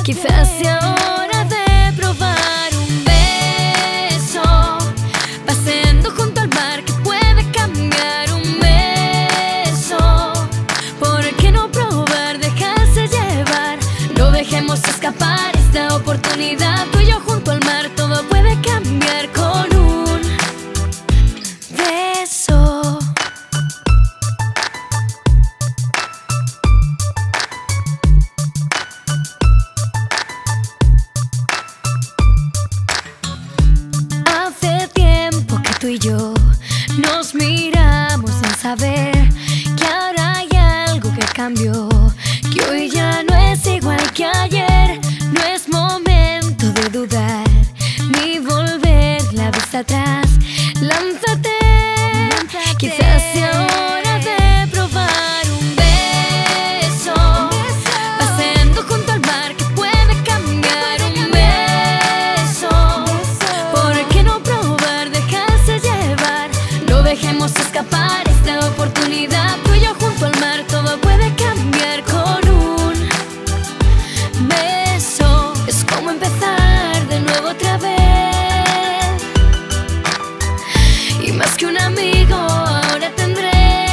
Quizás sea hora de probar un beso, paseando junto al mar que puede cambiar un beso. ¿Por qué no probar, dejarse llevar? No dejemos escapar esta oportunidad. Tú y yo junto al mar, todo puede cambiar con un beso. Tú y yo nos miramos sin saber que ahora hay algo que cambió, que hoy ya no es igual que ayer. No es momento de dudar ni volver la vista atrás. Lánzate, quizás sea hora de probar un beso, paseando junto al mar que puede cambiar un beso. ¿Por qué no probar, dejarse llevar? No dejemos escapar esta oportunidad. Tú y yo junto al mar, todo puede cambiar con un beso. Es como empezar de nuevo otra vez, y más que un amigo ahora tendré.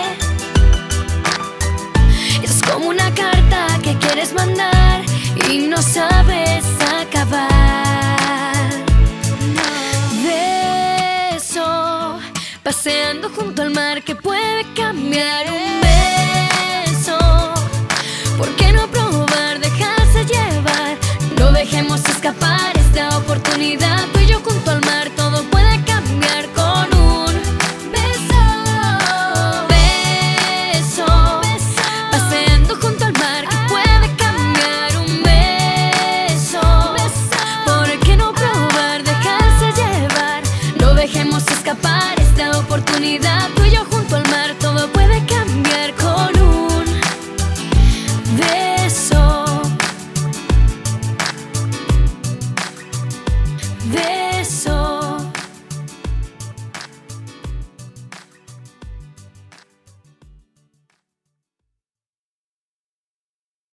Es como una carta que quieres mandar y no sabes acabar. Beso, paseando junto al mar que puede cambiar un beso. ¿Por qué no probar, dejarse llevar? No dejemos escapar esta oportunidad.